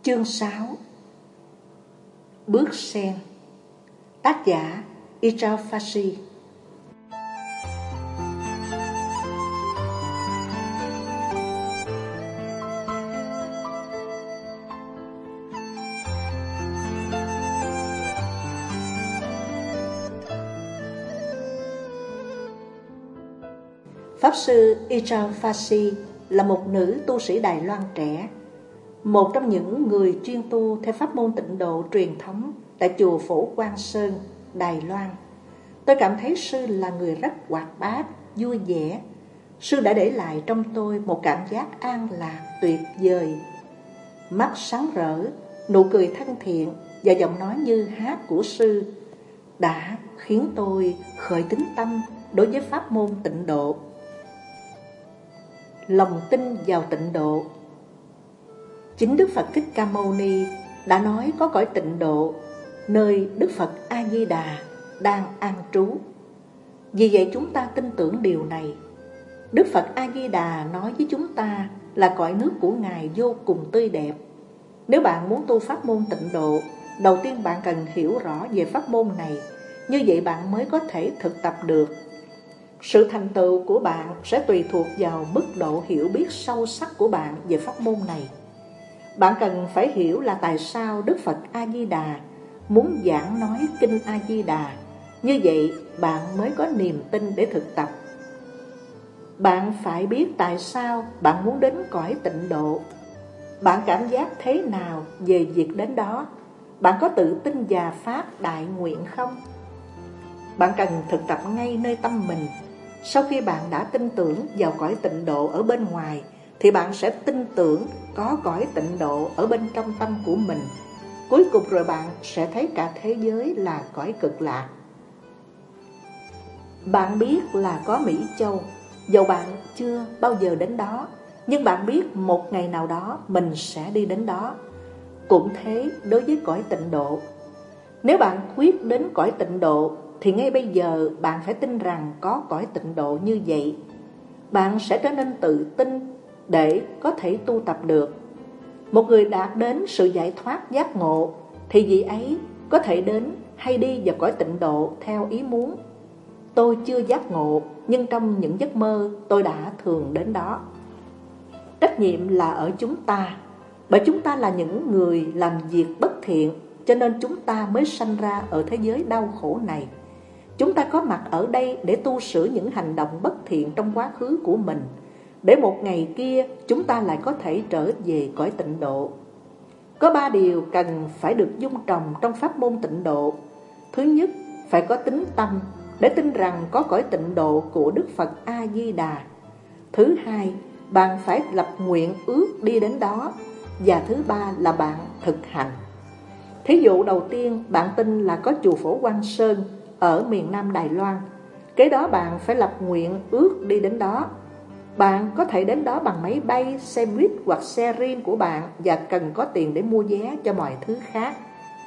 Chương 6. Bước sen. Tác giả Ijao Fashi. Pháp sư Ijao Fashi là một nữ tu sĩ Đài Loan trẻ, một trong những người chuyên tu theo pháp môn tịnh độ truyền thống tại chùa Phổ Quang Sơn, Đài Loan. Tôi cảm thấy sư là người rất hoạt bát, vui vẻ. Sư đã để lại trong tôi một cảm giác an lạc tuyệt vời. Mắt sáng rỡ, nụ cười thân thiện và giọng nói như hát của sư đã khiến tôi khởi tín tâm đối với pháp môn tịnh độ. Lòng tin vào tịnh độ. Chính Đức Phật Thích Ca Mâu Ni đã nói có cõi tịnh độ nơi Đức Phật A Di Đà đang an trú. Vì vậy chúng ta tin tưởng điều này. Đức Phật A Di Đà nói với chúng ta là cõi nước của Ngài vô cùng tươi đẹp. Nếu bạn muốn tu pháp môn tịnh độ, đầu tiên bạn cần hiểu rõ về pháp môn này. Như vậy bạn mới có thể thực tập được. Sự thành tựu của bạn sẽ tùy thuộc vào mức độ hiểu biết sâu sắc của bạn về pháp môn này. Bạn cần phải hiểu là tại sao Đức Phật A Di Đà muốn giảng nói kinh A Di Đà. Như vậy bạn mới có niềm tin để thực tập. Bạn phải biết tại sao bạn muốn đến cõi tịnh độ. Bạn cảm giác thế nào về việc đến đó? Bạn có tự tin và phát đại nguyện không? Bạn cần thực tập ngay nơi tâm mình. Sau khi bạn đã tin tưởng vào cõi tịnh độ ở bên ngoài, thì bạn sẽ tin tưởng có cõi tịnh độ ở bên trong tâm của mình. Cuối cùng rồi bạn sẽ thấy cả thế giới là cõi cực lạc. Bạn biết là có Mỹ Châu, dầu bạn chưa bao giờ đến đó, nhưng bạn biết một ngày nào đó mình sẽ đi đến đó. Cũng thế đối với cõi tịnh độ. Nếu bạn quyết đến cõi tịnh độ, thì ngay bây giờ bạn phải tin rằng có cõi tịnh độ như vậy. Bạn sẽ trở nên tự tin để có thể tu tập được. Một người đạt đến sự giải thoát giác ngộ thì vị ấy có thể đến hay đi vào cõi tịnh độ theo ý muốn. Tôi chưa giác ngộ, nhưng trong những giấc mơ tôi đã thường đến đó. Trách nhiệm là ở chúng ta, bởi chúng ta là những người làm việc bất thiện, cho nên chúng ta mới sanh ra ở thế giới đau khổ này. Chúng ta có mặt ở đây để tu sửa những hành động bất thiện trong quá khứ của mình, để một ngày kia chúng ta lại có thể trở về cõi tịnh độ. Có 3 điều cần phải được dung trồng trong pháp môn tịnh độ. Thứ nhất, phải có tín tâm để tin rằng có cõi tịnh độ của Đức Phật A Di Đà. Thứ hai, bạn phải lập nguyện ước đi đến đó. Và thứ ba là bạn thực hành. Thí dụ đầu tiên, bạn tin là có chùa Phổ Quang Sơn ở miền Nam Đài Loan. Kế đó bạn phải lập nguyện ước đi đến đó. Bạn có thể đến đó bằng máy bay, xe buýt hoặc xe riêng của bạn, và cần có tiền để mua vé cho mọi thứ khác.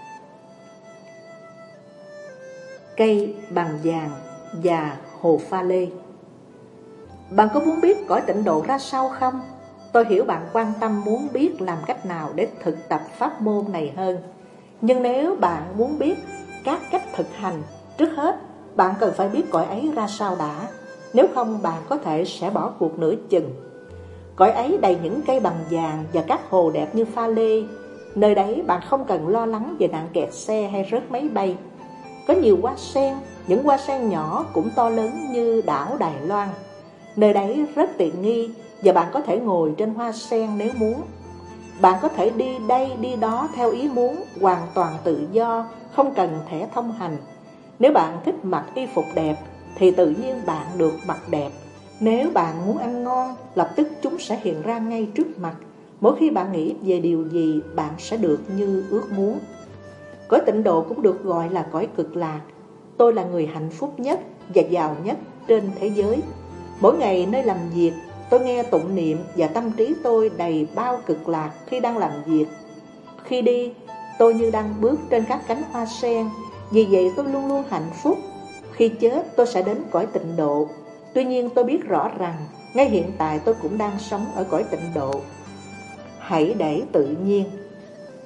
Cây bằng vàng và hồ pha lê. Bạn có muốn biết cõi tịnh độ ra sao không? Tôi hiểu bạn quan tâm muốn biết làm cách nào để thực tập pháp môn này hơn. Nhưng nếu bạn muốn biết các cách thực hành, trước hết bạn cần phải biết cõi ấy ra sao đã. Nếu không bạn có thể sẽ bỏ cuộc nửa chừng. Cõi ấy đầy những cây bằng vàng và các hồ đẹp như pha lê. Nơi đấy bạn không cần lo lắng về nạn kẹt xe hay rớt máy bay. Có nhiều hoa sen, những hoa sen nhỏ cũng to lớn như đảo Đài Loan. Nơi đấy rất tiện nghi và bạn có thể ngồi trên hoa sen nếu muốn. Bạn có thể đi đây đi đó theo ý muốn, hoàn toàn tự do, không cần thẻ thông hành. Nếu bạn thích mặc y phục đẹp thì tự nhiên bạn được mặc đẹp. Nếu bạn muốn ăn ngon, lập tức chúng sẽ hiện ra ngay trước mặt. Mỗi khi bạn nghĩ về điều gì, bạn sẽ được như ước muốn. Cõi tịnh độ cũng được gọi là cõi cực lạc. Tôi là người hạnh phúc nhất và giàu nhất trên thế giới. Mỗi ngày nơi làm việc, tôi nghe tụng niệm và tâm trí tôi đầy bao cực lạc khi đang làm việc. Khi đi, tôi như đang bước trên các cánh hoa sen. Vì vậy tôi luôn luôn hạnh phúc. Khi chết tôi sẽ đến cõi tịnh độ. Tuy nhiên tôi biết rõ rằng ngay hiện tại tôi cũng đang sống ở cõi tịnh độ. Hãy để tự nhiên.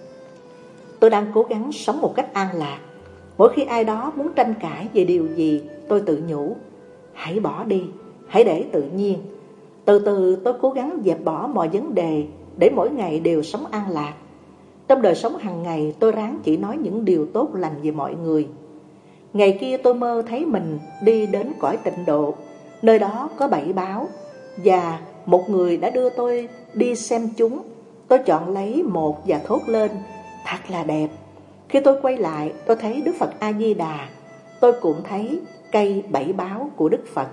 tôi đang cố gắng sống một cách an lạc. Mỗi khi ai đó muốn tranh cãi về điều gì, tôi tự nhủ, hãy bỏ đi, hãy để tự nhiên. Từ từ tôi cố gắng dẹp bỏ mọi vấn đề để mỗi ngày đều sống an lạc. Trong đời sống hàng ngày, tôi ráng chỉ nói những điều tốt lành về mọi người. Ngày kia tôi mơ thấy mình đi đến cõi tịnh độ, nơi đó có 7 báo, và một người đã đưa tôi đi xem chúng. Tôi chọn lấy một và thốt lên, thật là đẹp. Khi tôi quay lại, tôi thấy Đức Phật A-di-đà. Tôi cũng thấy cây 7 báo của Đức Phật.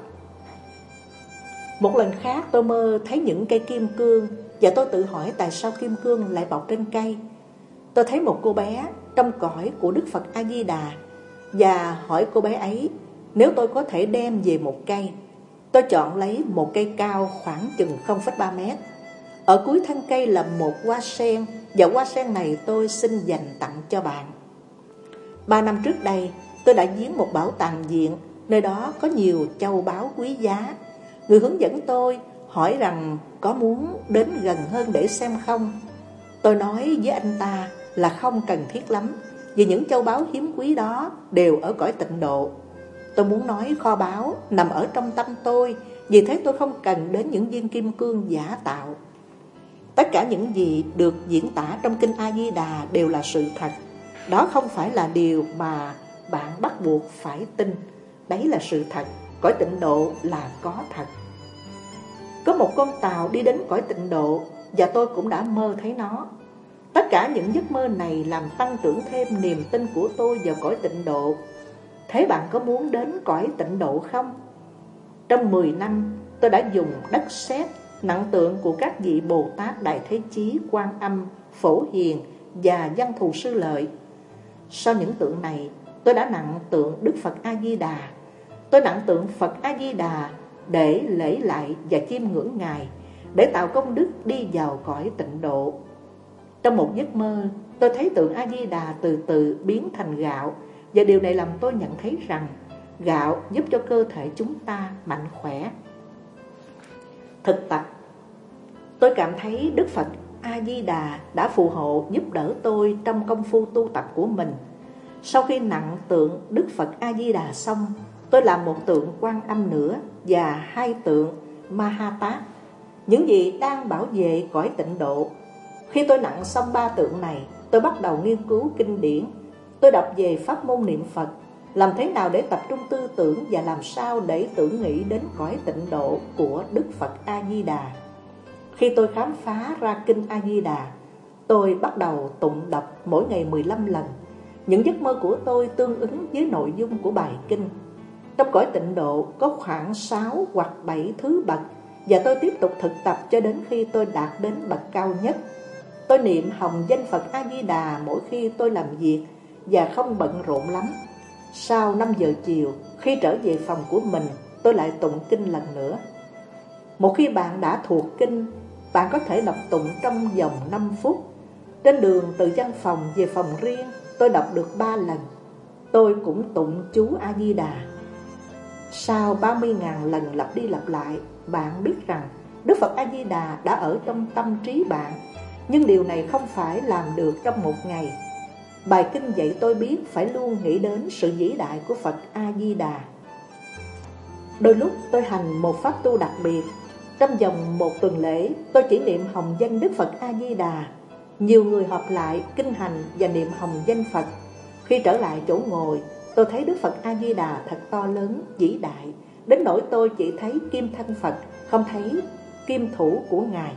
Một lần khác tôi mơ thấy những cây kim cương, và tôi tự hỏi tại sao kim cương lại bọc trên cây. Tôi thấy một cô bé trong cõi của Đức Phật A-di-đà, và hỏi cô bé ấy nếu tôi có thể đem về một cây. Tôi chọn lấy một cây cao khoảng chừng 0,3 mét. Ở cuối thân cây là một hoa sen, và hoa sen này tôi xin dành tặng cho bạn. 3 năm trước đây, tôi đã viếng một bảo tàng viện, nơi đó có nhiều châu báu quý giá. Người hướng dẫn tôi hỏi rằng có muốn đến gần hơn để xem không. Tôi nói với anh ta là không cần thiết lắm, vì những châu báu hiếm quý đó đều ở cõi tịnh độ. Tôi muốn nói kho báu nằm ở trong tâm tôi, vì thế tôi không cần đến những viên kim cương giả tạo. Tất cả những gì được diễn tả trong Kinh A-di-đà đều là sự thật. Đó không phải là điều mà bạn bắt buộc phải tin. Đấy là sự thật. Cõi tịnh độ là có thật. Có một con tàu đi đến cõi tịnh độ, và tôi cũng đã mơ thấy nó. Tất cả những giấc mơ này làm tăng trưởng thêm niềm tin của tôi vào cõi tịnh độ. Thế bạn có muốn đến cõi tịnh độ không? Trong 10 năm, tôi đã dùng đất sét, nặng tượng của các vị Bồ Tát Đại Thế Chí, Quan Âm, Phổ Hiền và Văn Thù Sư Lợi. Sau những tượng này, tôi đã nặng tượng Đức Phật A-di-đà. Tôi nặng tượng Phật A-di-đà để lễ lại và chiêm ngưỡng Ngài, để tạo công đức đi vào cõi tịnh độ. Trong một giấc mơ, tôi thấy tượng A-di-đà từ từ biến thành gạo, và điều này làm tôi nhận thấy rằng gạo giúp cho cơ thể chúng ta mạnh khỏe. Thực tập, tôi cảm thấy Đức Phật A-di-đà đã phù hộ giúp đỡ tôi trong công phu tu tập của mình. Sau khi nặng tượng Đức Phật A-di-đà xong, tôi làm một tượng Quan Âm nữa và 2 tượng Ma-ha-tát, những gì đang bảo vệ cõi tịnh độ. Khi tôi nặng xong 3 tượng này, tôi bắt đầu nghiên cứu kinh điển. Tôi đọc về pháp môn niệm Phật, làm thế nào để tập trung tư tưởng và làm sao để tưởng nghĩ đến cõi tịnh độ của Đức Phật A-di-đà. Khi tôi khám phá ra kinh A-di-đà, tôi bắt đầu tụng đọc mỗi ngày 15 lần. Những giấc mơ của tôi tương ứng với nội dung của bài kinh. Trong cõi tịnh độ có khoảng 6 hoặc 7 thứ bậc, và tôi tiếp tục thực tập cho đến khi tôi đạt đến bậc cao nhất. Tôi niệm hồng danh Phật A-di-đà mỗi khi tôi làm việc và không bận rộn lắm. Sau 5 giờ chiều, khi trở về phòng của mình, tôi lại tụng kinh lần nữa. Một khi bạn đã thuộc kinh, bạn có thể đọc tụng trong vòng 5 phút. Trên đường từ văn phòng về phòng riêng, tôi đọc được 3 lần. Tôi cũng tụng chú A-di-đà. Sau 30.000 lần lặp đi lặp lại, bạn biết rằng Đức Phật A-di-đà đã ở trong tâm trí bạn. Nhưng điều này không phải làm được trong một ngày. Bài kinh dạy tôi biết phải luôn nghĩ đến sự vĩ đại của Phật A-di-đà. Đôi lúc tôi hành một pháp tu đặc biệt. Trong vòng một tuần lễ, tôi chỉ niệm hồng danh Đức Phật A-di-đà. Nhiều người họp lại kinh hành và niệm hồng danh Phật. Khi trở lại chỗ ngồi, tôi thấy Đức Phật A-di-đà thật to lớn, vĩ đại, đến nỗi tôi chỉ thấy kim thân Phật, không thấy kim thủ của Ngài.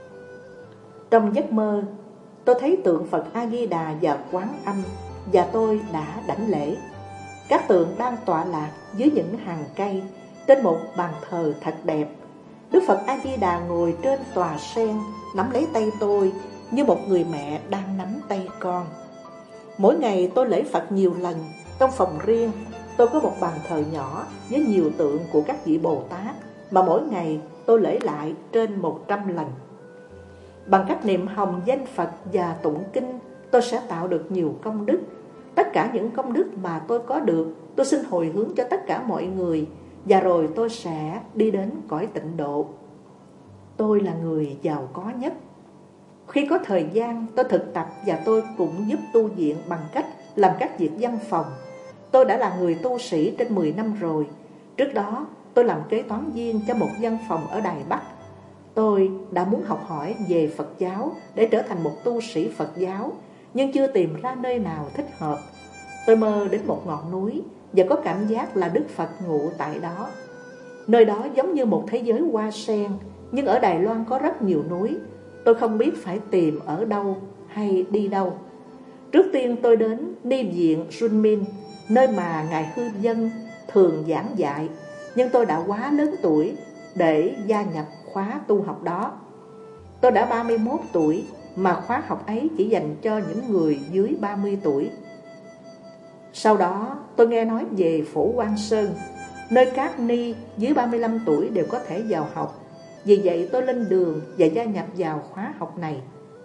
Trong giấc mơ, tôi thấy tượng Phật A-di-đà và Quán Âm, và tôi đã đảnh lễ. Các tượng đang tọa lạc dưới những hàng cây, trên một bàn thờ thật đẹp. Đức Phật A-di-đà ngồi trên tòa sen, nắm lấy tay tôi như một người mẹ đang nắm tay con. Mỗi ngày tôi lễ Phật nhiều lần. Trong phòng riêng, tôi có một bàn thờ nhỏ với nhiều tượng của các vị Bồ Tát, mà mỗi ngày tôi lễ lại trên 100 lần. Bằng cách niệm hồng danh Phật và tụng kinh, tôi sẽ tạo được nhiều công đức. Tất cả những công đức mà tôi có được, tôi xin hồi hướng cho tất cả mọi người, và rồi tôi sẽ đi đến cõi tịnh độ. Tôi là người giàu có nhất. Khi có thời gian, tôi thực tập và tôi cũng giúp tu viện bằng cách làm các việc văn phòng. Tôi đã là người tu sĩ trên 10 năm rồi. Trước đó, tôi làm kế toán viên cho một văn phòng ở Đài Bắc. Tôi đã muốn học hỏi về Phật giáo để trở thành một tu sĩ Phật giáo, nhưng chưa tìm ra nơi nào thích hợp. Tôi mơ đến một ngọn núi và có cảm giác là Đức Phật ngụ tại đó. Nơi đó giống như một thế giới hoa sen, nhưng ở Đài Loan có rất nhiều núi. Tôi không biết phải tìm ở đâu hay đi đâu. Trước tiên tôi đến Ni viện Junmin, nơi mà Ngài Hư Dân thường giảng dạy, nhưng tôi đã quá lớn tuổi để gia nhập khóa tu học đó. Tôi đã 31 tuổi mà khóa học ấy chỉ dành cho những người dưới 30 tuổi. Sau đó tôi nghe nói về Phổ Quang Sơn, nơi các ni dưới 35 tuổi đều có thể vào học. Vì vậy tôi lên đường và gia nhập vào khóa học này.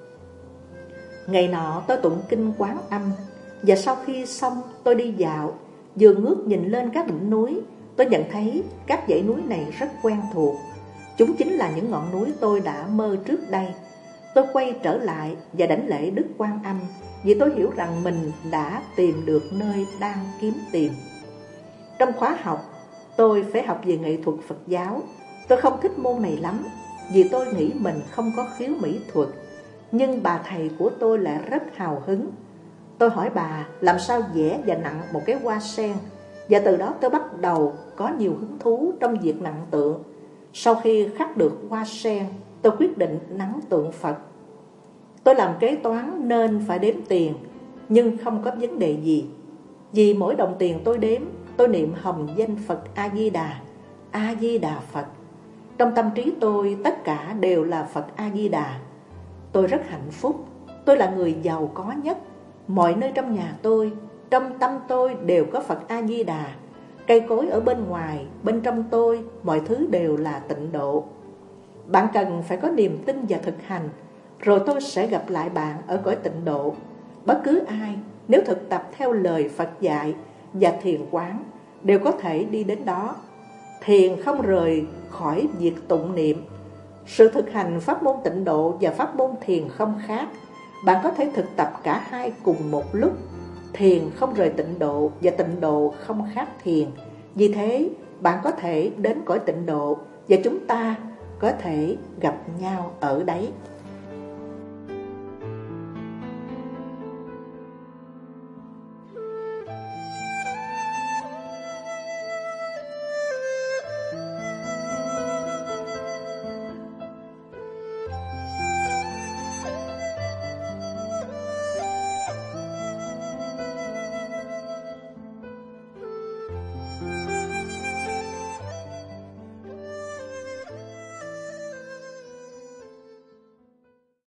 Ngày nọ tôi tụng kinh Quán Âm, và sau khi xong tôi đi dạo. Vừa ngước nhìn lên các đỉnh núi, tôi nhận thấy các dãy núi này rất quen thuộc. Chúng chính là những ngọn núi tôi đã mơ trước đây. Tôi quay trở lại và đảnh lễ Đức Quan Âm, vì tôi hiểu rằng mình đã tìm được nơi đang kiếm tìm. Trong khóa học, tôi phải học về nghệ thuật Phật giáo. Tôi không thích môn này lắm, vì tôi nghĩ mình không có khiếu mỹ thuật. Nhưng bà thầy của tôi lại rất hào hứng. Tôi hỏi bà làm sao vẽ và nặn một cái hoa sen, và từ đó tôi bắt đầu có nhiều hứng thú trong việc nặn tượng. Sau khi khắc được hoa sen, tôi quyết định nắn tượng Phật. Tôi làm kế toán nên phải đếm tiền, nhưng không có vấn đề gì. Vì mỗi đồng tiền tôi đếm, tôi niệm hồng danh Phật A-di-đà, A-di-đà Phật. Trong tâm trí tôi tất cả đều là Phật A-di-đà. Tôi rất hạnh phúc. Tôi là người giàu có nhất. Mọi nơi trong nhà tôi, trong tâm tôi đều có Phật A-di-đà. Cây cối ở bên ngoài, bên trong tôi, mọi thứ đều là tịnh độ. Bạn cần phải có niềm tin và thực hành, rồi tôi sẽ gặp lại bạn ở cõi tịnh độ. Bất cứ ai nếu thực tập theo lời Phật dạy và thiền quán đều có thể đi đến đó. Thiền không rời khỏi việc tụng niệm. Sự thực hành pháp môn tịnh độ và pháp môn thiền không khác. Bạn có thể thực tập cả hai cùng một lúc. Thiền không rời tịnh độ và tịnh độ không khác thiền. Vì thế bạn có thể đến cõi tịnh độ và chúng ta có thể gặp nhau ở đấy.